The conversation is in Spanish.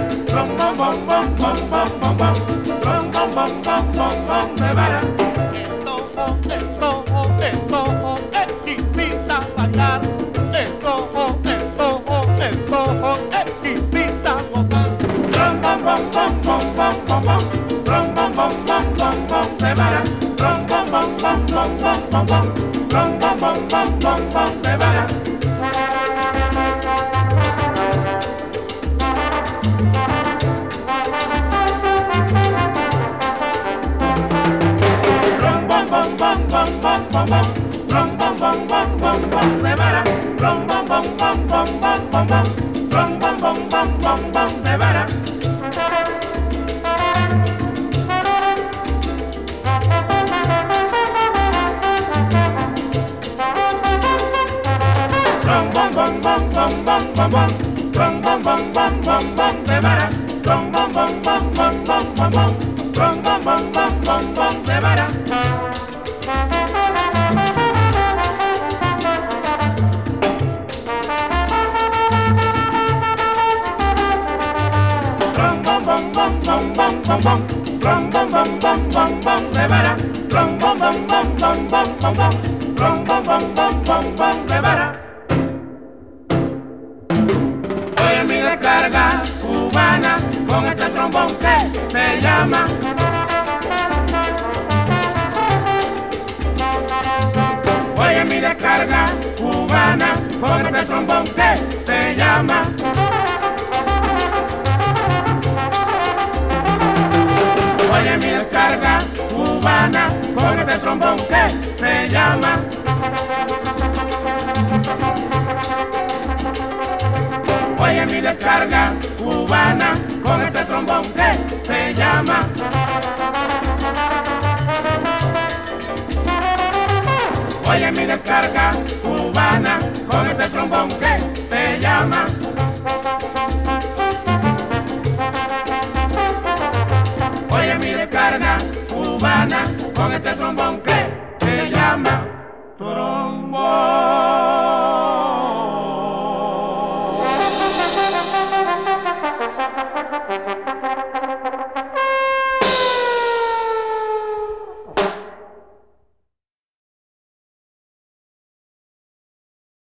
Rom bom bom bom bom bom bom bom. Rom bom bom bom bom bom de vara. Te invita a bailar. Te invita a gozar. Rom bom bom bom bom bom bom bom. Rom bom bom bom bom bom de vara. Rom bom bom bom bom bom bom bom. Rom bom bom bom bom bom de vara. Rom bom bom bom bom bom bom bom. Rom bom bom bom bom bom de vara. Rom bom bom bom bom bom bom bom. Rom bom bom bom bom bom de vara. Rom bom bom bom bom bom bom bom. Rom bom bom bom bom bom de vara. Rom bom bom bom bom bom bom bom. Rom bom bom bom bom bom de vara. Rom bom bom bom bom bom bom bom. Rom bom bom bom bom bom de vara. Rom bom bom bom bom bom bom bom. Rom bom bom bom bom bom de vara. Oye mi descarga cubana con este trombón que se llama. Oye mi descarga cubana con este trombón que se llama. Oye mi descarga cubana con este trombón que se llama. Oye mi descarga cubana